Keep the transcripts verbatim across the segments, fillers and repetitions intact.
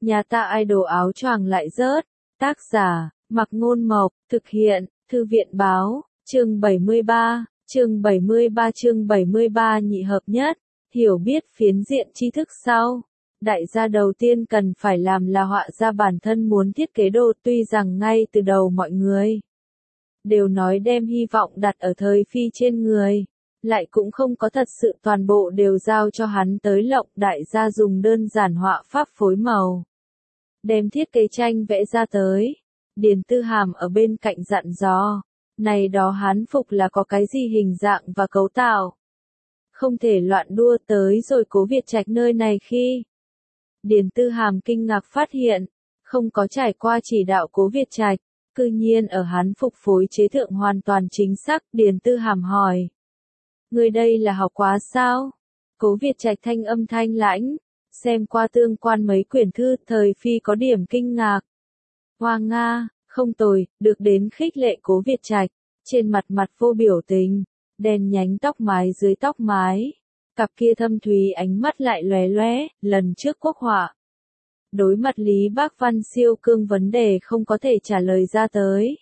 Nhà ta idol áo choàng lại rớt. Tác giả, Mặc Ngôn Mộc, thực hiện, Thư viện Báo, chương bảy mươi ba, chương bảy mươi ba chương bảy mươi ba nhị hợp nhất, hiểu biết phiến diện tri thức sau. Đại gia đầu tiên cần phải làm là họa ra bản thân muốn thiết kế đồ, tuy rằng ngay từ đầu mọi người đều nói đem hy vọng đặt ở Thời Phi trên người, lại cũng không có thật sự toàn bộ đều giao cho hắn tới lộng. Đại gia dùng đơn giản họa pháp phối màu, đem thiết kế tranh vẽ ra tới. Điền Tư Hàm ở bên cạnh dặn dò, này đó hán phục là có cái gì hình dạng và cấu tạo, không thể loạn đua. Tới rồi Cố Việt Trạch nơi này khi Điền Tư Hàm kinh ngạc phát hiện, không có trải qua chỉ đạo Cố Việt Trạch, cư nhiên ở hán phục phối chế thượng hoàn toàn chính xác. Điền Tư Hàm hỏi, người đây là học quá sao? Cố Việt Trạch thanh âm thanh lãnh, xem qua tương quan mấy quyển thư. Thời Phi có điểm kinh ngạc. Hoa Nga, không tồi, được đến khích lệ. Cố Việt Trạch, trên mặt mặt vô biểu tình, đen nhánh tóc mái dưới tóc mái, cặp kia thâm thúy ánh mắt lại lóe lóe. Lần trước quốc họa, đối mặt Lý Bác Văn siêu cương vấn đề không có thể trả lời ra tới.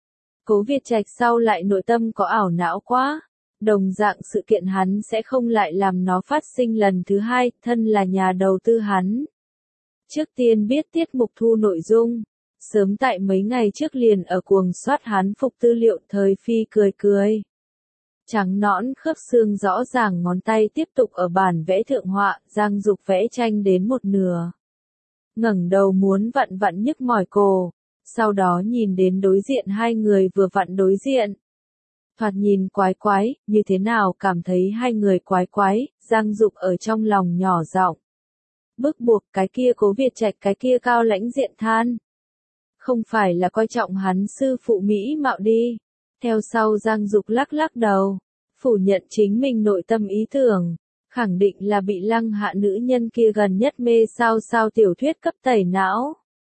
Cố Việt Trạch sau lại nội tâm có ảo não quá, đồng dạng sự kiện hắn sẽ không lại làm nó phát sinh lần thứ hai. Thân là nhà đầu tư hắn, trước tiên biết tiết mục thu nội dung, sớm tại mấy ngày trước liền ở cuồng soát hán phục tư liệu. Thời Phi cười cười, trắng nõn khớp xương rõ ràng ngón tay tiếp tục ở bản vẽ thượng họa. Giang Dục vẽ tranh đến một nửa, ngẩng đầu muốn vặn vặn nhức mỏi cổ, sau đó nhìn đến đối diện hai người vừa vặn đối diện, thoạt nhìn quái quái. Như thế nào cảm thấy hai người quái quái? Giang Dục ở trong lòng nhỏ giọng bức buộc. Cái kia Cố Việt Trạch cái kia cao lãnh diện than, không phải là coi trọng hắn sư phụ mỹ mạo đi. Theo sau Giang Dục lắc lắc đầu, phủ nhận chính mình nội tâm ý tưởng, khẳng định là bị Lăng Hạ nữ nhân kia gần nhất mê sao sao tiểu thuyết cấp tẩy não.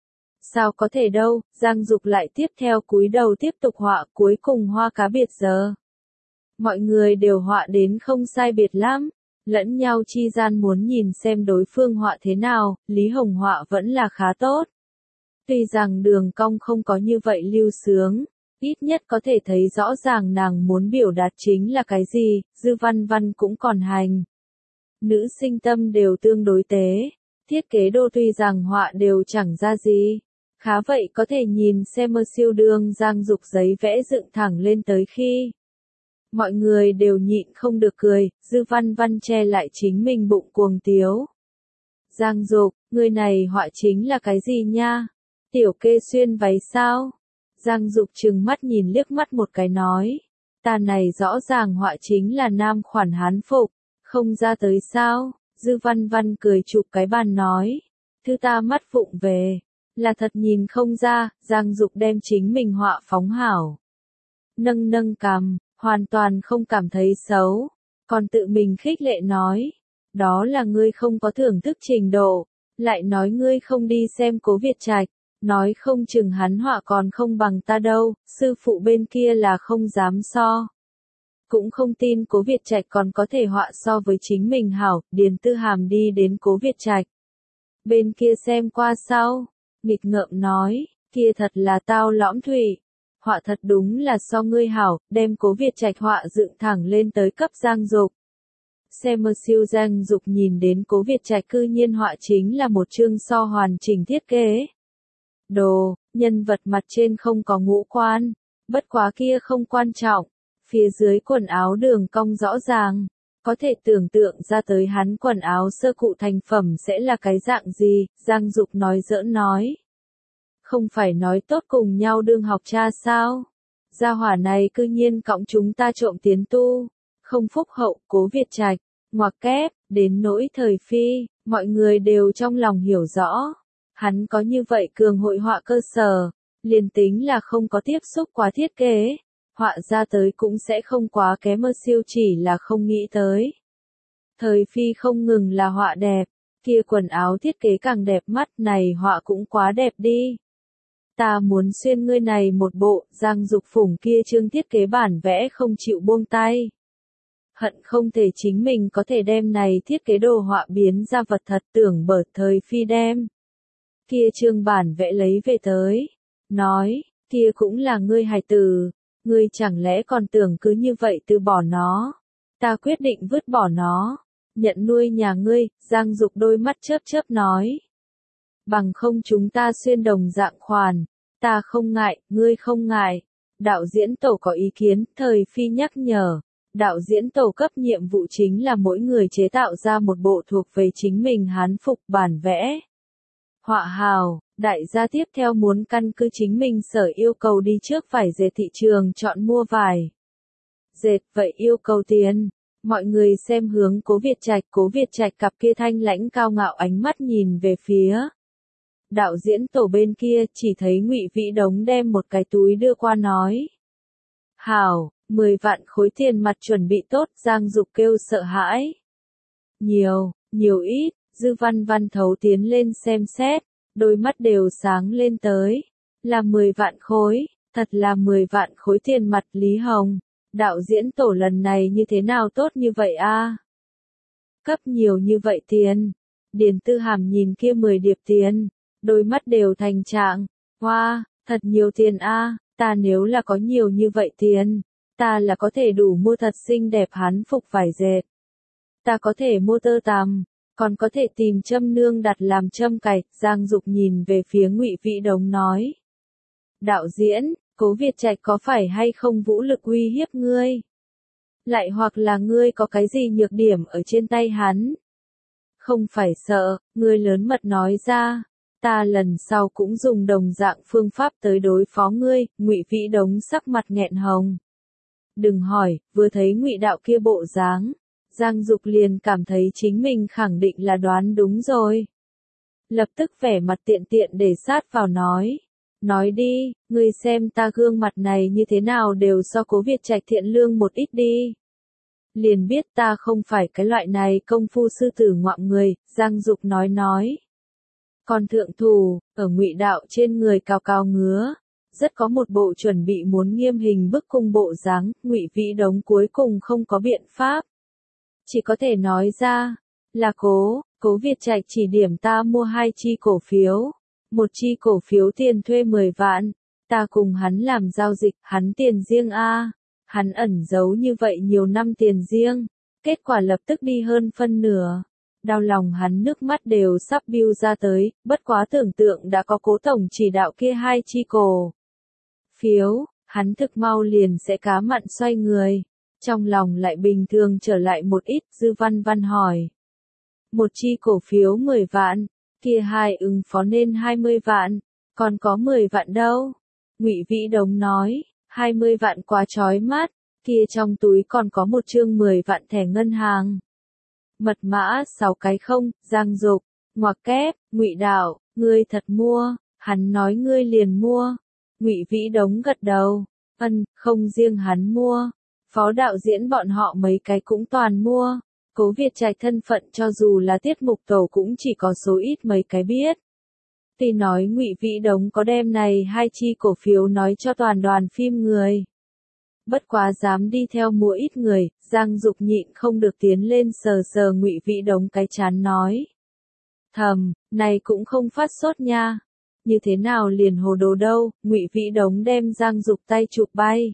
Sao có thể đâu? Giang Dục lại tiếp theo cúi đầu tiếp tục họa. Cuối cùng hoa cá biệt giờ, mọi người đều họa đến không sai biệt lắm, lẫn nhau chi gian muốn nhìn xem đối phương họa thế nào. Lý Hồng họa vẫn là khá tốt, tuy rằng đường cong không có như vậy lưu sướng, ít nhất có thể thấy rõ ràng nàng muốn biểu đạt chính là cái gì. Dư Văn Văn cũng còn hành, nữ sinh tâm đều tương đối tế, thiết kế đồ tuy rằng họa đều chẳng ra gì, khá vậy có thể nhìn xem. Mơ siêu đương Giang Dục giấy vẽ dựng thẳng lên tới khi, mọi người đều nhịn không được cười. Dư Văn Văn che lại chính mình bụng cuồng tiếu. Giang Dục, người này họa chính là cái gì nha? Tiểu kê xuyên váy sao? Giang Dục trừng mắt nhìn liếc mắt một cái nói, ta này rõ ràng họa chính là nam khoản hán phục, không ra tới sao? Dư Văn Văn cười chụp cái bàn nói, thứ ta mắt vụng về, là thật nhìn không ra. Giang Dục đem chính mình họa phóng hảo, nâng nâng cằm, hoàn toàn không cảm thấy xấu, còn tự mình khích lệ nói, đó là ngươi không có thưởng thức trình độ, lại nói ngươi không đi xem Cố Việt Trạch, nói không chừng hắn họa còn không bằng ta đâu. Sư phụ bên kia là không dám so, cũng không tin Cố Việt Trạch còn có thể họa so với chính mình hảo. Điền Tư Hàm đi đến Cố Việt Trạch bên kia xem qua sau, nghịch ngợm nói, kia thật là tao lõm thủy, họa thật đúng là so ngươi hảo. Đem Cố Việt Trạch họa dựng thẳng lên tới cấp Giang Dục xem. Mơ siêu Giang Dục nhìn đến Cố Việt Trạch cư nhiên họa chính là một chương so hoàn chỉnh thiết kế đồ, nhân vật mặt trên không có ngũ quan, bất quá kia không quan trọng, phía dưới quần áo đường cong rõ ràng, có thể tưởng tượng ra tới hắn quần áo sơ cụ thành phẩm sẽ là cái dạng gì. Giang Dục nói giỡn nói, không phải nói tốt cùng nhau đương học cha sao? Gia hỏa này cư nhiên cõng chúng ta trộm tiến tu, không phúc hậu. Cố Việt Trạch, ngoặc kép, đến nỗi Thời Phi, mọi người đều trong lòng hiểu rõ. Hắn có như vậy cường hội họa cơ sở, liền tính là không có tiếp xúc quá thiết kế, họa ra tới cũng sẽ không quá kém. Mơ siêu chỉ là không nghĩ tới. Thời Phi không ngừng là họa đẹp, kia quần áo thiết kế càng đẹp mắt, này họa cũng quá đẹp đi. Ta muốn xuyên ngươi này một bộ. Giang Dục phủng kia chương thiết kế bản vẽ không chịu buông tay, hận không thể chính mình có thể đem này thiết kế đồ họa biến ra vật thật. Tưởng bở Thời Phi đem kia trương bản vẽ lấy về tới. Nói, kia cũng là ngươi hài tử, ngươi chẳng lẽ còn tưởng cứ như vậy từ bỏ nó. Ta quyết định vứt bỏ nó, nhận nuôi nhà ngươi, Giang Dục đôi mắt chớp chớp nói. Bằng không chúng ta xuyên đồng dạng khoản, ta không ngại, ngươi không ngại. Đạo diễn tổ có ý kiến, thời phi nhắc nhở. Đạo diễn tổ cấp nhiệm vụ chính là mỗi người chế tạo ra một bộ thuộc về chính mình hán phục bản vẽ. Họa hào, đại gia tiếp theo muốn căn cứ chính mình sở yêu cầu đi trước vải dệt thị trường chọn mua vải. Dệt vậy yêu cầu tiền. Mọi người xem hướng Cố Việt Trạch, Cố Việt Trạch cặp kia thanh lãnh cao ngạo ánh mắt nhìn về phía. Đạo diễn tổ bên kia chỉ thấy Ngụy Vĩ Đống đem một cái túi đưa qua nói. Hảo, mười vạn khối tiền mặt chuẩn bị tốt, Giang Dục kêu sợ hãi. Nhiều, nhiều ít, Dư Văn Văn thấu tiến lên xem xét, đôi mắt đều sáng lên tới. Là mười vạn khối, thật là mười vạn khối tiền mặt Lý Hồng. Đạo diễn tổ lần này như thế nào tốt như vậy a? Cấp nhiều như vậy tiền. Điền Tư Hàm nhìn kia mười điệp tiền, đôi mắt đều thành trạng. Hoa, wow, thật nhiều tiền a, ta nếu là có nhiều như vậy tiền, ta là có thể đủ mua thật xinh đẹp hán phục vải dệt. Ta có thể mua tơ tằm, còn có thể tìm châm nương đặt làm châm cài. Giang Dục nhìn về phía Ngụy Vĩ Đống nói. Đạo diễn, Cố Việt Trạch có phải hay không vũ lực uy hiếp ngươi? Lại hoặc là ngươi có cái gì nhược điểm ở trên tay hắn? Không phải sợ, ngươi lớn mật nói ra. Ta lần sau cũng dùng đồng dạng phương pháp tới đối phó ngươi. Ngụy Vĩ Đống sắc mặt nghẹn hồng. Đừng hỏi, vừa thấy Ngụy đạo kia bộ dáng, Giang Dục liền cảm thấy chính mình khẳng định là đoán đúng rồi. Lập tức vẻ mặt tiện tiện để sát vào nói. Nói đi, ngươi xem ta gương mặt này như thế nào đều so Cố Việt Trạch thiện lương một ít đi. Liền biết ta không phải cái loại này công phu sư tử ngoạm người, Giang Dục nói nói. Còn thượng thủ, ở Ngụy đạo trên người cao cao ngứa, rất có một bộ chuẩn bị muốn nghiêm hình bức cung bộ dáng. Ngụy Vĩ Đống cuối cùng không có biện pháp, chỉ có thể nói ra, là cố, Cố Việt Trạch chỉ điểm ta mua hai chi cổ phiếu. Một chi cổ phiếu tiền thuê mười vạn, ta cùng hắn làm giao dịch, hắn tiền riêng a, hắn ẩn giấu như vậy nhiều năm tiền riêng, kết quả lập tức đi hơn phân nửa. Đau lòng hắn nước mắt đều sắp biu ra tới, bất quá tưởng tượng đã có Cố tổng chỉ đạo kia hai chi cổ phiếu, hắn thực mau liền sẽ cá mặn xoay người. Trong lòng lại bình thường trở lại một ít. Dư Văn Văn hỏi. Một chi cổ phiếu mười vạn. Kia hai ứng phó nên hai mươi vạn, còn có mười vạn đâu? Ngụy Vĩ Đống nói, hai mươi vạn quá chói mắt, kia trong túi còn có một chương mười vạn thẻ ngân hàng. Mật mã sáu cái không, Giang Dục, ngoặc kép, Ngụy đạo, ngươi thật mua, hắn nói ngươi liền mua. Ngụy Vĩ Đống gật đầu, ân, không riêng hắn mua, phó đạo diễn bọn họ mấy cái cũng toàn mua. Cố Việt Trạch thân phận cho dù là tiết mục tổ cũng chỉ có số ít mấy cái biết. Tuy nói Ngụy Vĩ Đống có đem này hai chi cổ phiếu nói cho toàn đoàn phim người. Bất quá dám đi theo mua ít người, Giang Dục nhịn không được tiến lên sờ sờ Ngụy Vĩ Đống cái chán nói. Thầm, này cũng không phát sốt nha. Như thế nào liền hồ đồ đâu? Ngụy Vĩ Đống đem Giang Dục tay chụp bay.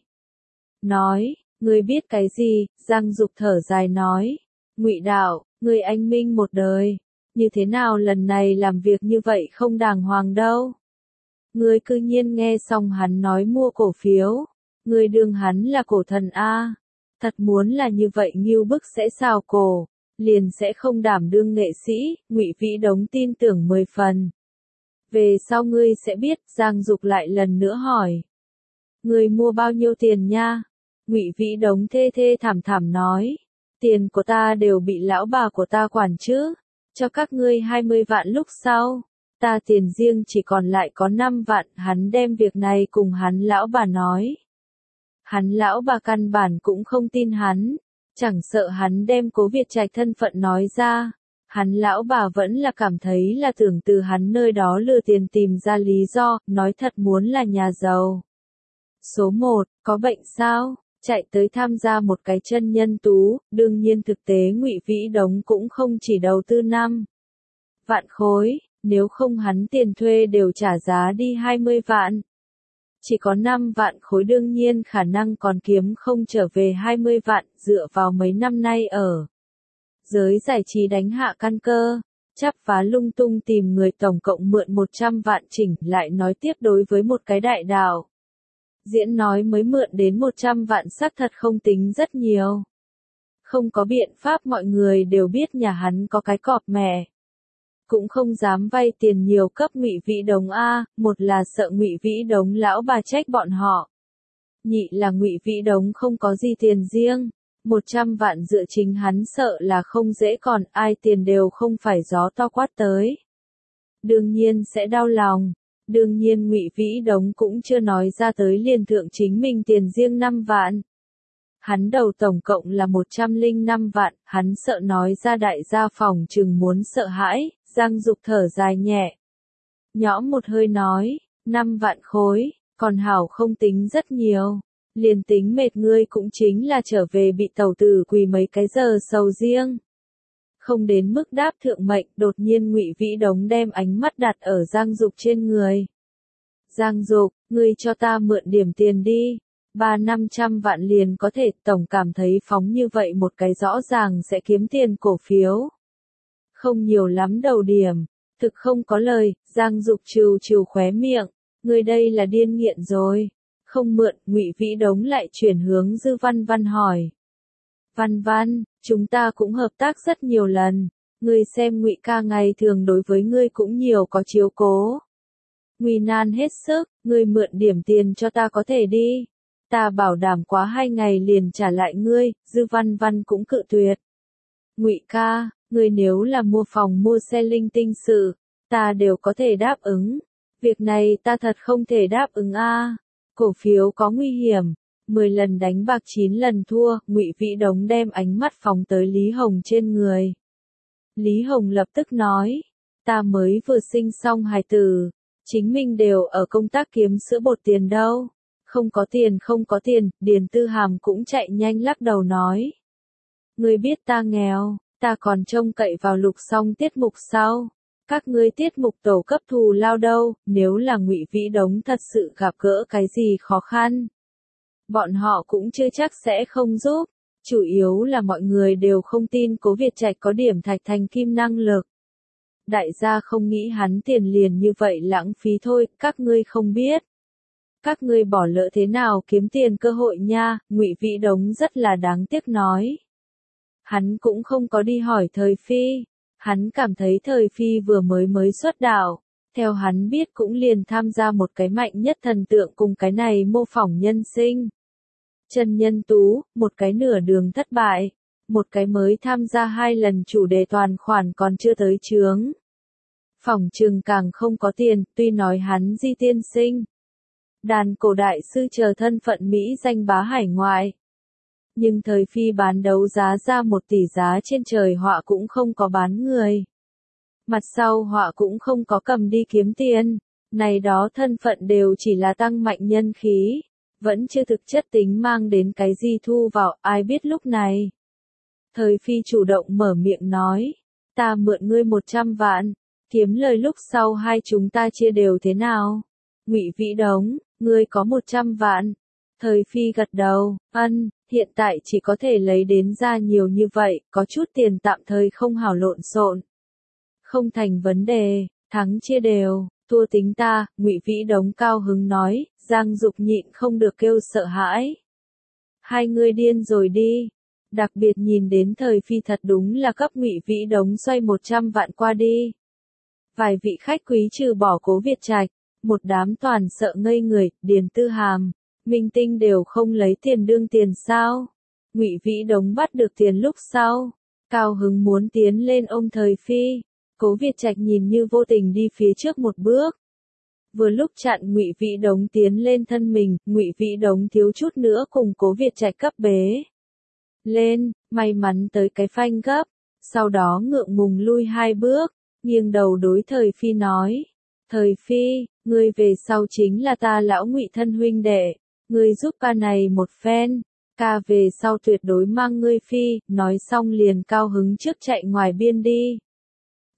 Nói, ngươi biết cái gì? Giang Dục thở dài nói. Ngụy đạo, ngươi anh minh một đời, như thế nào lần này làm việc như vậy không đàng hoàng đâu. Ngươi cư nhiên nghe xong hắn nói mua cổ phiếu, ngươi đương hắn là cổ thần a, thật muốn là như vậy nghiêu bức sẽ xào cổ, liền sẽ không đảm đương nghệ sĩ. Ngụy Vĩ Đống tin tưởng mười phần. Về sau ngươi sẽ biết. Giang Dục lại lần nữa hỏi. Ngươi mua bao nhiêu tiền nha? Ngụy Vĩ Đống thê thê thảm thảm nói. Tiền của ta đều bị lão bà của ta quản chứ, cho các ngươi hai mươi vạn lúc sau, ta tiền riêng chỉ còn lại có năm vạn. Hắn đem việc này cùng hắn lão bà nói. Hắn lão bà căn bản cũng không tin hắn, chẳng sợ hắn đem Cố Việt Trạch thân phận nói ra, hắn lão bà vẫn là cảm thấy là tưởng từ hắn nơi đó lừa tiền tìm ra lý do, nói thật muốn là nhà giàu. Số một, có bệnh sao? Chạy tới tham gia một cái chân nhân tú, đương nhiên thực tế Ngụy Vĩ Đống cũng không chỉ đầu tư năm vạn khối, nếu không hắn tiền thuê đều trả giá đi hai mươi vạn. Chỉ có năm vạn khối đương nhiên khả năng còn kiếm không trở về hai mươi vạn, dựa vào mấy năm nay ở giới giải trí đánh hạ căn cơ, chắp vá lung tung tìm người tổng cộng mượn một trăm vạn chỉnh, lại nói tiếp đối với một cái đại đạo diễn nói mới mượn đến một trăm vạn xác thật không tính rất nhiều. Không có biện pháp, mọi người đều biết nhà hắn có cái cọp mẹ, cũng không dám vay tiền nhiều cấp Ngụy Vĩ Đống a, một là sợ Ngụy Vĩ Đống lão bà trách bọn họ, nhị là Ngụy Vĩ Đống không có gì tiền riêng, một trăm vạn dựa chính hắn sợ là không dễ, còn ai tiền đều không phải gió to quát tới, đương nhiên sẽ đau lòng. Đương nhiên Ngụy Vĩ Đống cũng chưa nói ra tới liền thượng chính mình tiền riêng năm vạn. Hắn đầu tổng cộng là một trăm lẻ năm vạn, hắn sợ nói ra đại gia phòng chừng muốn sợ hãi, Giang Dục thở dài nhẹ. Nhõm một hơi nói, năm vạn khối, còn hảo không tính rất nhiều. Liền tính mệt ngươi cũng chính là trở về bị tàu tử quỳ mấy cái giờ sầu riêng. Không đến mức đáp thượng mệnh, đột nhiên Ngụy Vĩ Đống đem ánh mắt đặt ở Giang Dục trên người. Giang Dục, ngươi cho ta mượn điểm tiền đi. Ba năm trăm vạn liền có thể, tổng cảm thấy phóng như vậy một cái rõ ràng sẽ kiếm tiền cổ phiếu. Không nhiều lắm đầu điểm, thực không có lời, Giang Dục trừ trừ khóe miệng, ngươi đây là điên nghiện rồi. Không mượn, Ngụy Vĩ Đống lại chuyển hướng Dư Văn Văn hỏi. Văn Văn, chúng ta cũng hợp tác rất nhiều lần, ngươi xem Ngụy ca ngày thường đối với ngươi cũng nhiều có chiếu cố. Nguy nan hết sức, ngươi mượn điểm tiền cho ta có thể đi. Ta bảo đảm quá hai ngày liền trả lại ngươi, Dư Văn Văn cũng cự tuyệt. Ngụy ca, ngươi nếu là mua phòng mua xe linh tinh sự, ta đều có thể đáp ứng. Việc này ta thật không thể đáp ứng a. Cổ phiếu có nguy hiểm, mười lần đánh bạc chín lần thua, Ngụy Vĩ Đống đem ánh mắt phóng tới Lý Hồng trên người. Lý Hồng lập tức nói, ta mới vừa sinh xong hài tử, chính mình đều ở công tác kiếm sữa bột tiền đâu. Không có tiền không có tiền, Điền Tư Hàm cũng chạy nhanh lắc đầu nói. Ngươi biết ta nghèo, ta còn trông cậy vào Lục Song tiết mục sau. Các ngươi tiết mục tổ cấp thù lao đâu, nếu là Ngụy Vĩ Đống thật sự gặp gỡ cái gì khó khăn. Bọn họ cũng chưa chắc sẽ không giúp, chủ yếu là mọi người đều không tin Cố Việt Trạch có điểm thạch thành kim năng lực. Đại gia không nghĩ hắn tiền liền như vậy lãng phí thôi, các ngươi không biết. Các ngươi bỏ lỡ thế nào kiếm tiền cơ hội nha, Ngụy Vĩ Đống rất là đáng tiếc nói. Hắn cũng không có đi hỏi Thời Phi, hắn cảm thấy Thời Phi vừa mới mới xuất đạo, theo hắn biết cũng liền tham gia một cái mạnh nhất thần tượng cùng cái này mô phỏng nhân sinh. Trần Nhân Tú, một cái nửa đường thất bại, một cái mới tham gia hai lần chủ đề toàn khoản còn chưa tới chướng. Phỏng chừng càng không có tiền, tuy nói hắn Di tiên sinh. Đàn cổ đại sư chờ thân phận Mỹ danh bá hải ngoại. Nhưng Thời Phi bán đấu giá ra một tỷ giá trên trời họa cũng không có bán người. Mặt sau họa cũng không có cầm đi kiếm tiền. Này đó thân phận đều chỉ là tăng mạnh nhân khí. Vẫn chưa thực chất tính mang đến cái gì thu vào, ai biết lúc này. Thời Phi chủ động mở miệng nói. Ta mượn ngươi một trăm vạn. Kiếm lời lúc sau hai chúng ta chia đều thế nào? Ngụy Vĩ Đống, ngươi có một trăm vạn. Thời Phi gật đầu, ân, hiện tại chỉ có thể lấy đến ra nhiều như vậy, có chút tiền tạm thời không hảo lộn xộn. Không thành vấn đề, thắng chia đều, thua tính ta, Ngụy Vĩ Đống cao hứng nói, Giang Dục nhịn không được kêu sợ hãi. Hai người điên rồi đi. Đặc biệt nhìn đến Thời Phi thật đúng là cấp Ngụy Vĩ Đống xoay một trăm vạn qua đi. Vài vị khách quý trừ bỏ Cố Việt Trạch, một đám toàn sợ ngây người, Điền Tư Hàm, minh tinh đều không lấy tiền đương tiền sao. Ngụy Vĩ Đống bắt được tiền lúc sau, cao hứng muốn tiến lên ôm Thời Phi. Cố Việt Trạch nhìn như vô tình đi phía trước một bước. Vừa lúc chặn Ngụy Vĩ Đống tiến lên thân mình, Ngụy Vĩ Đống thiếu chút nữa cùng Cố Việt Trạch cấp bế lên, may mắn tới cái phanh gấp, sau đó ngượng ngùng lui hai bước, nghiêng đầu đối Thời Phi nói. Thời Phi, ngươi về sau chính là ta lão Ngụy thân huynh đệ, ngươi giúp ca này một phen, ca về sau tuyệt đối mang ngươi phi, nói xong liền cao hứng trước chạy ngoài biên đi.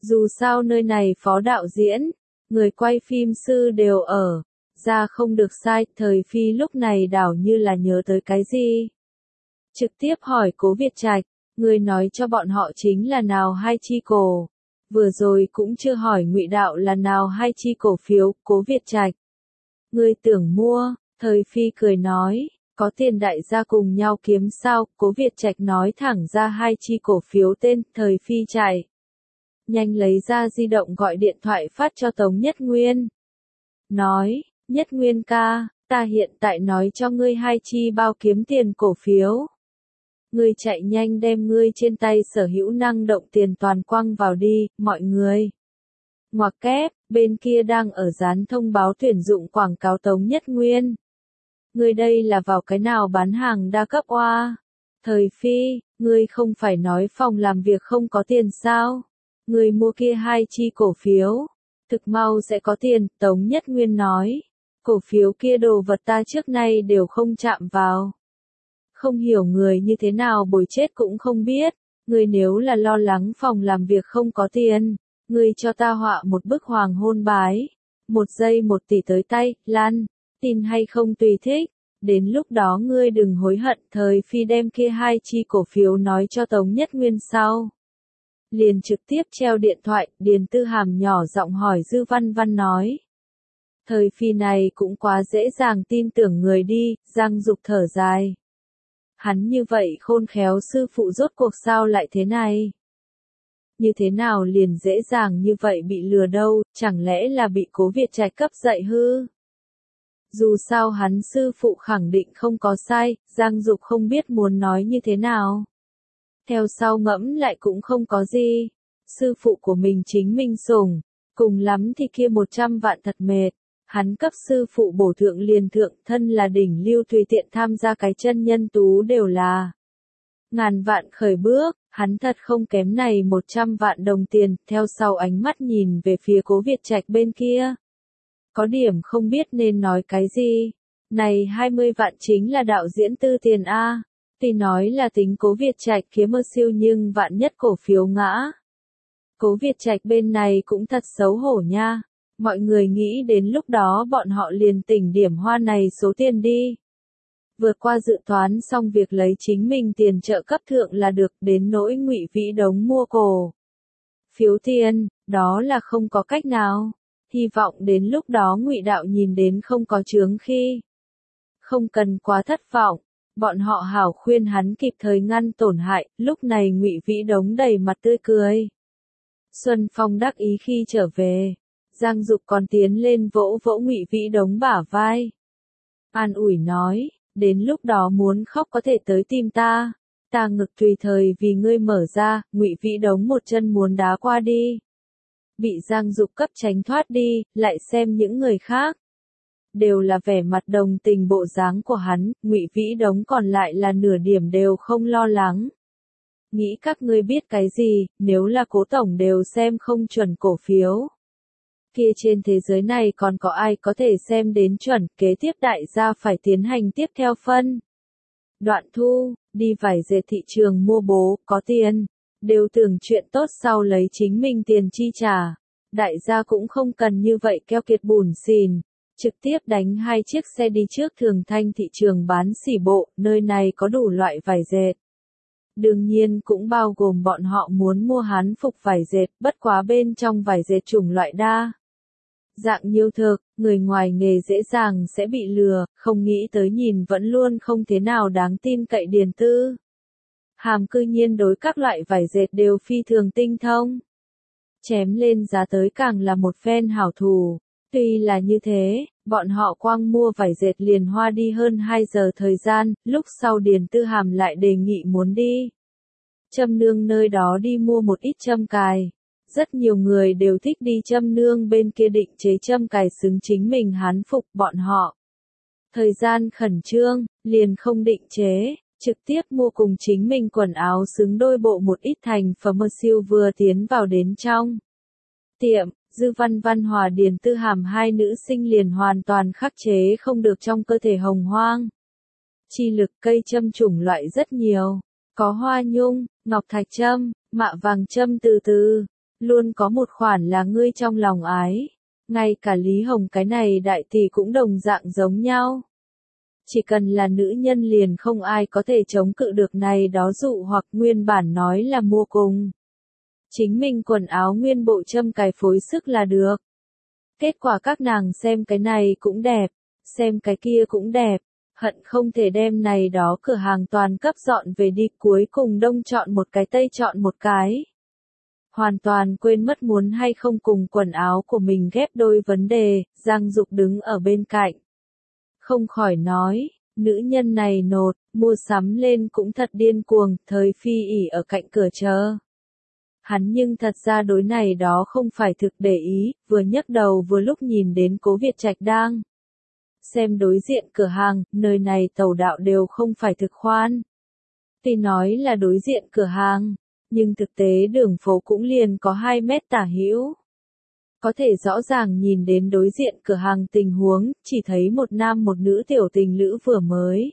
Dù sao nơi này phó đạo diễn, người quay phim sư đều ở, ra không được sai, thời phi lúc này đảo như là nhớ tới cái gì. Trực tiếp hỏi Cố Việt Trạch, người nói cho bọn họ chính là nào hai chi cổ. Vừa rồi cũng chưa hỏi Ngụy Đạo là nào hai chi cổ phiếu, Cố Việt Trạch. Người tưởng mua, thời phi cười nói, có tiền đại gia cùng nhau kiếm sao, Cố Việt Trạch nói thẳng ra hai chi cổ phiếu tên, thời phi chạy. Nhanh lấy ra di động gọi điện thoại phát cho Tống Nhất Nguyên. Nói, Nhất Nguyên ca, ta hiện tại nói cho ngươi hai chi bao kiếm tiền cổ phiếu. Ngươi chạy nhanh đem ngươi trên tay sở hữu năng động tiền toàn quăng vào đi, mọi người. Ngoặc kép, bên kia đang ở dán thông báo tuyển dụng quảng cáo Tống Nhất Nguyên. Ngươi đây là vào cái nào bán hàng đa cấp oa? Thời phi, ngươi không phải nói phòng làm việc không có tiền sao? Ngươi mua kia hai chi cổ phiếu. Thực mau sẽ có tiền, Tống Nhất Nguyên nói. Cổ phiếu kia đồ vật ta trước nay đều không chạm vào. Không hiểu người như thế nào bồi chết cũng không biết. Người nếu là lo lắng phòng làm việc không có tiền, người cho ta họa một bức hoàng hôn bái. Một giây một tỷ tới tay, lăn, tin hay không tùy thích. Đến lúc đó ngươi đừng hối hận, thời phi đem kia hai chi cổ phiếu nói cho Tống Nhất Nguyên sau. Liền trực tiếp treo điện thoại, Điền Tư Hàm nhỏ giọng hỏi Dư Văn Văn nói. Thời phi này cũng quá dễ dàng tin tưởng người đi, Giang Dục thở dài. Hắn như vậy khôn khéo sư phụ rốt cuộc sao lại thế này? Như thế nào liền dễ dàng như vậy bị lừa đâu, chẳng lẽ là bị Cố Việt Trạch cấp dạy hư? Dù sao hắn sư phụ khẳng định không có sai, Giang Dục không biết muốn nói như thế nào. Theo sau ngẫm lại cũng không có gì. Sư phụ của mình chính mình sủng, cùng lắm thì kia một trăm vạn thật mệt. Hắn cấp sư phụ bổ thượng liền thượng, thân là đỉnh lưu tùy tiện tham gia cái chân nhân tú đều là ngàn vạn khởi bước, hắn thật không kém này một trăm vạn đồng tiền, theo sau ánh mắt nhìn về phía Cố Việt Trạch bên kia. Có điểm không biết nên nói cái gì. Này hai mươi vạn chính là đạo diễn tư tiền A. Tuy nói là tính Cố Việt Trạch kiếm mơ siêu nhưng vạn nhất cổ phiếu ngã. Cố Việt Trạch bên này cũng thật xấu hổ nha. Mọi người nghĩ đến lúc đó bọn họ liền tỉnh điểm hoa này số tiền đi. Vượt qua dự toán xong việc lấy chính mình tiền trợ cấp thượng là được, đến nỗi Ngụy Vĩ Đống mua cổ phiếu tiền, đó là không có cách nào. Hy vọng đến lúc đó Ngụy Đạo nhìn đến không có chướng khi. Không cần quá thất vọng, bọn họ hảo khuyên hắn kịp thời ngăn tổn hại, lúc này Ngụy Vĩ Đống đầy mặt tươi cười. Xuân Phong đắc ý khi trở về, Giang Dục còn tiến lên vỗ vỗ Ngụy Vĩ Đống bả vai. An ủi nói, đến lúc đó muốn khóc có thể tới tìm ta, ta ngực tùy thời vì ngươi mở ra, Ngụy Vĩ Đống một chân muốn đá qua đi. Bị Giang Dục cấp tránh thoát đi, lại xem những người khác. Đều là vẻ mặt đồng tình bộ dáng của hắn, Ngụy Vĩ Đống còn lại là nửa điểm đều không lo lắng. Nghĩ các ngươi biết cái gì, nếu là Cố tổng đều xem không chuẩn cổ phiếu. Kia trên thế giới này còn có ai có thể xem đến chuẩn, kế tiếp đại gia phải tiến hành tiếp theo phân. Đoạn thu, đi vải dệt thị trường mua bố, có tiền, đều tưởng chuyện tốt sau lấy chính mình tiền chi trả. Đại gia cũng không cần như vậy keo kiệt bùn xìn, trực tiếp đánh hai chiếc xe đi trước Thường Thanh thị trường bán xỉ bộ, nơi này có đủ loại vải dệt. Đương nhiên cũng bao gồm bọn họ muốn mua hán phục vải dệt, bất quá bên trong vải dệt chủng loại đa. Dạng nhiều thực, người ngoài nghề dễ dàng sẽ bị lừa, không nghĩ tới nhìn vẫn luôn không thế nào đáng tin cậy Điền Tư Hàm cư nhiên đối các loại vải dệt đều phi thường tinh thông. Chém lên giá tới càng là một phen hảo thủ. Tuy là như thế, bọn họ quang mua vải dệt liền hoa đi hơn hai giờ thời gian, lúc sau Điền Tư Hàm lại đề nghị muốn đi Trâm Nương nơi đó đi mua một ít châm cài. Rất nhiều người đều thích đi Trâm Nương bên kia định chế châm cài xứng chính mình hán phục bọn họ. Thời gian khẩn trương, liền không định chế, trực tiếp mua cùng chính mình quần áo xứng đôi bộ một ít thành phẩm mơ siêu vừa tiến vào đến trong tiệm. Dư Văn Văn hòa Điền Tư Hàm hai nữ sinh liền hoàn toàn khắc chế không được trong cơ thể hồng hoang. Chi lực cây châm chủng loại rất nhiều, có hoa nhung, ngọc thạch châm, mạ vàng châm từ từ. luôn có một khoản là ngươi trong lòng ái. Ngay cả Lý Hồng cái này đại tỷ cũng đồng dạng giống nhau. Chỉ cần là nữ nhân liền không ai có thể chống cự được này đó dụ hoặc nguyên bản nói là mua cùng. Chính mình quần áo nguyên bộ châm cài phối sức là được. Kết quả các nàng xem cái này cũng đẹp, xem cái kia cũng đẹp, hận không thể đem này đó cửa hàng toàn cấp dọn về đi, cuối cùng đông chọn một cái tây chọn một cái. Hoàn toàn quên mất muốn hay không cùng quần áo của mình ghép đôi vấn đề, Giang Dục đứng ở bên cạnh. Không khỏi nói, nữ nhân này nột, mua sắm lên cũng thật điên cuồng, thời phi ỉ ở cạnh cửa chờ. Hắn nhưng thật ra đối này đó không phải thực để ý, vừa nhấc đầu vừa lúc nhìn đến Cố Việt Trạch đang xem đối diện cửa hàng, nơi này tàu đạo đều không phải thực khoan. Tuy nói là đối diện cửa hàng, nhưng thực tế đường phố cũng liền có hai mét tả hữu. Có thể rõ ràng nhìn đến đối diện cửa hàng tình huống, chỉ thấy một nam một nữ tiểu tình lữ vừa mới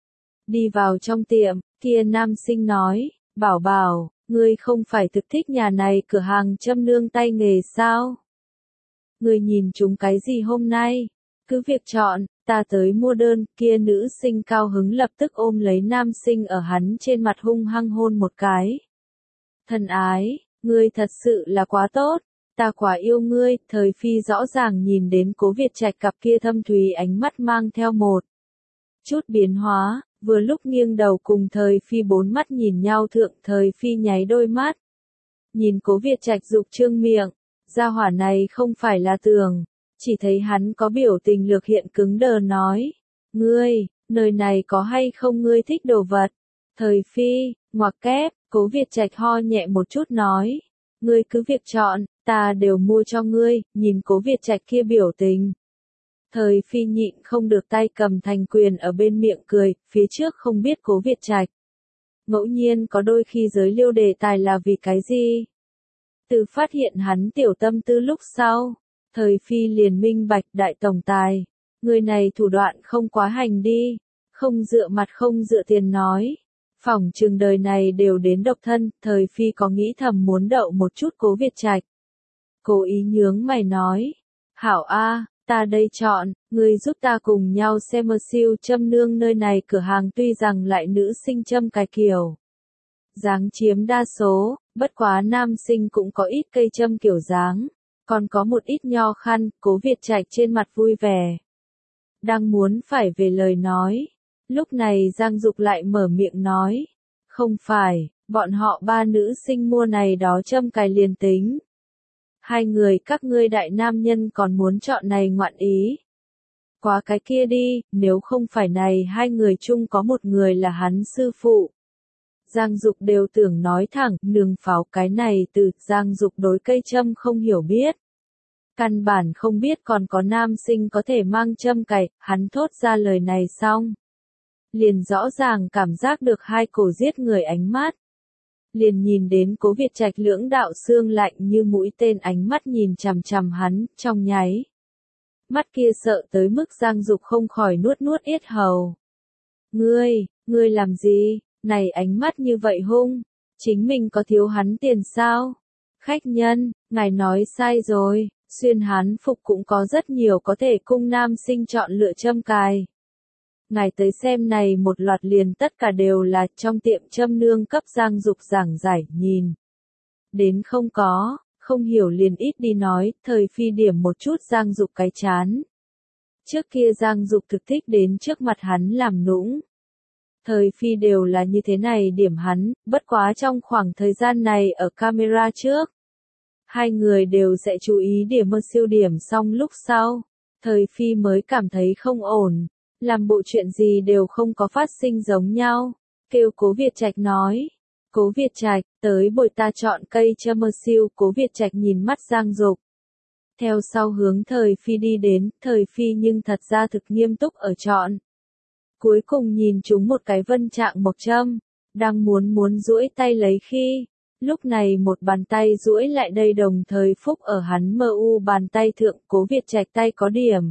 đi vào trong tiệm, kia nam sinh nói, bảo bảo, ngươi không phải thực thích nhà này cửa hàng châm nương tay nghề sao? Ngươi nhìn chúng cái gì hôm nay? Cứ việc chọn, ta tới mua đơn, kia nữ sinh cao hứng lập tức ôm lấy nam sinh ở hắn trên mặt hung hăng hôn một cái. Thân ái, ngươi thật sự là quá tốt, ta quá yêu ngươi, thời phi rõ ràng nhìn đến Cố Việt Trạch cặp kia thâm thúy ánh mắt mang theo một chút biến hóa, vừa lúc nghiêng đầu cùng thời phi bốn mắt nhìn nhau thượng, thời phi nháy đôi mắt. Nhìn Cố Việt Trạch dục trương miệng, gia hỏa này không phải là tường, chỉ thấy hắn có biểu tình lược hiện cứng đờ nói, ngươi, nơi này có hay không ngươi thích đồ vật? Thời phi, ngoặc kép, Cố Việt Trạch ho nhẹ một chút nói, ngươi cứ việc chọn, ta đều mua cho ngươi, nhìn Cố Việt Trạch kia biểu tình. Thời phi nhịn không được tay cầm thành quyền ở bên miệng cười, phía trước không biết Cố Việt Trạch. Ngẫu nhiên có đôi khi giới liêu đề tài là vì cái gì? Từ phát hiện hắn tiểu tâm tư lúc sau, thời phi liền minh bạch đại tổng tài. Người này thủ đoạn không quá hành đi, không dựa mặt không dựa tiền nói. Phỏng chừng đời này đều đến độc thân, thời phi có nghĩ thầm muốn đậu một chút Cố Việt Trạch. Cố ý nhướng mày nói, hảo a, ta đây chọn, ngươi giúp ta cùng nhau xem mơ siêu châm nương nơi này cửa hàng tuy rằng lại nữ sinh châm cài kiểu. Dáng chiếm đa số, bất quá nam sinh cũng có ít cây châm kiểu dáng, còn có một ít nho khăn, Cố Việt Trạch trên mặt vui vẻ. Đang muốn phải về lời nói. Lúc này Giang Dục lại mở miệng nói, không phải, bọn họ ba nữ sinh mua này đó châm cài liền tính. Hai người các ngươi đại nam nhân còn muốn chọn này ngoạn ý. Quá cái kia đi, nếu không phải này hai người chung có một người là hắn sư phụ. Giang Dục đều tưởng nói thẳng, nương pháo cái này từ, Giang Dục đối cây châm không hiểu biết. Căn bản không biết còn có nam sinh có thể mang châm cài, hắn thốt ra lời này xong. Liền rõ ràng cảm giác được hai cổ giết người ánh mắt. Liền nhìn đến Cố Việt Trạch lưỡng đạo xương lạnh như mũi tên ánh mắt nhìn chằm chằm hắn, trong nháy. Mắt kia sợ tới mức Giang Dục không khỏi nuốt nuốt yết hầu. Ngươi, ngươi làm gì, này ánh mắt như vậy hung, chính mình có thiếu hắn tiền sao? Khách nhân, ngài nói sai rồi, xuyên hán phục cũng có rất nhiều có thể cung nam sinh chọn lựa châm cài. Ngài tới xem này một loạt liền tất cả đều là trong tiệm châm nương cấp Giang Dục giảng giải, nhìn. Đến không có, không hiểu liền ít đi nói, thời phi điểm một chút Giang Dục cái chán. Trước kia Giang Dục thực thích đến trước mặt hắn làm nũng. Thời phi đều là như thế này điểm hắn, bất quá trong khoảng thời gian này ở camera trước. Hai người đều sẽ chú ý điểm mơ siêu điểm xong lúc sau. Thời phi mới cảm thấy không ổn. Làm bộ chuyện gì đều không có phát sinh giống nhau, kêu Cố Việt Trạch nói. Cố Việt Trạch, tới bồi ta chọn cây châm mơ siêu, Cố Việt Trạch nhìn mắt Giang Dục. Theo sau hướng thời phi đi đến, thời phi nhưng thật ra thực nghiêm túc ở chọn. Cuối cùng nhìn chúng một cái vân trạng mộc châm, đang muốn muốn duỗi tay lấy khi. Lúc này một bàn tay duỗi lại đây đồng thời phúc ở hắn mơ u bàn tay thượng, Cố Việt Trạch tay có điểm.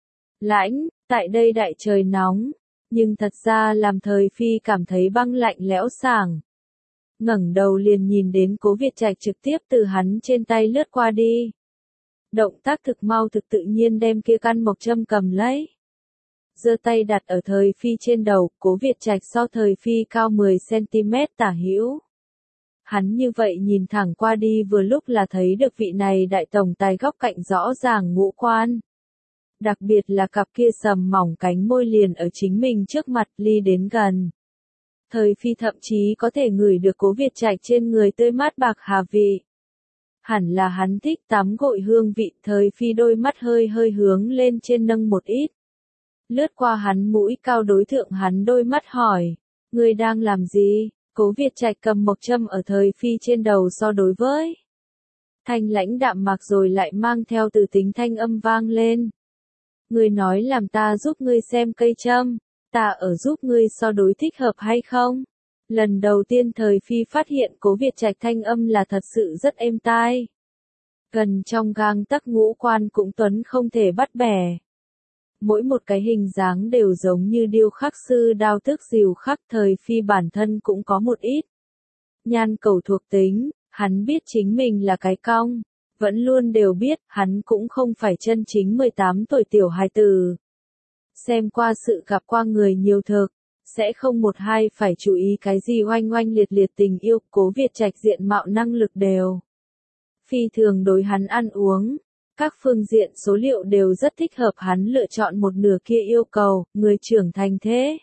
Lãnh, tại đây đại trời nóng, nhưng thật ra làm thời phi cảm thấy băng lạnh lẽo sảng. ngẩng đầu liền nhìn đến Cố Việt Trạch trực tiếp từ hắn trên tay lướt qua đi. Động tác thực mau thực tự nhiên đem kia căn mộc châm cầm lấy. Giơ tay đặt ở Thời Phi trên đầu, Cố Việt Trạch so Thời Phi cao mười xăng-ti-mét tả hữu. Hắn như vậy nhìn thẳng qua đi vừa lúc là thấy được vị này đại tổng tài góc cạnh rõ ràng ngũ quan. Đặc biệt là cặp kia sầm mỏng cánh môi liền ở chính mình trước mặt ly đến gần. Thời Phi thậm chí có thể ngửi được Cố Việt Trạch trên người tươi mát bạc hà vị. Hẳn là hắn thích tắm gội hương vị. Thời Phi đôi mắt hơi hơi hướng lên trên nâng một ít. Lướt qua hắn mũi cao đối thượng hắn đôi mắt hỏi, ngươi đang làm gì? Cố Việt Trạch cầm mộc châm ở Thời Phi trên đầu so đối với. Thanh lãnh đạm mạc rồi lại mang theo từ tính thanh âm vang lên. Ngươi nói làm ta giúp ngươi xem cây châm, ta ở giúp ngươi so đối thích hợp hay không? Lần đầu tiên Thời Phi phát hiện Cố Việt Trạch thanh âm là thật sự rất êm tai. Gần trong gang tấc ngũ quan cũng tuấn không thể bắt bẻ. Mỗi một cái hình dáng đều giống như điêu khắc sư đao thức dìu khắc. Thời Phi bản thân cũng có một ít nhan cầu thuộc tính, hắn biết chính mình là cái cong, vẫn luôn đều biết hắn cũng không phải chân chính mười tám tuổi tiểu hài tử. Xem qua sự gặp qua người nhiều thực, sẽ không một hai phải chú ý cái gì oanh oanh liệt liệt tình yêu. Cố Việt Trạch diện mạo năng lực đều phi thường đối hắn ăn uống. Các phương diện số liệu đều rất thích hợp hắn lựa chọn một nửa kia yêu cầu, người trưởng thành thế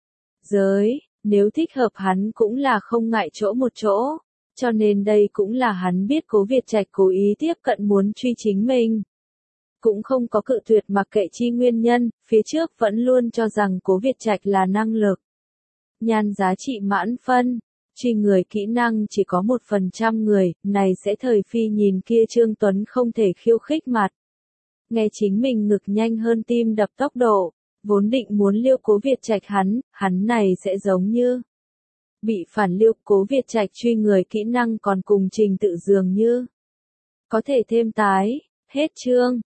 giới, nếu thích hợp hắn cũng là không ngại chỗ một chỗ, cho nên đây cũng là hắn biết Cố Việt Trạch cố ý tiếp cận muốn truy chính mình. Cũng không có cự tuyệt mặc kệ chi nguyên nhân, phía trước vẫn luôn cho rằng Cố Việt Trạch là năng lực. Nhan giá trị mãn phân. Truy người kỹ năng chỉ có một phần trăm người, này sẽ Thời Phi nhìn kia Trương Tuấn không thể khiêu khích mặt. Nghe chính mình ngực nhanh hơn tim đập tốc độ, vốn định muốn liêu Cố Việt Trạch hắn, hắn này sẽ giống như bị phản liêu. Cố Việt Trạch truy người kỹ năng còn cùng trình tự dường như. Có thể thêm tái, hết chương.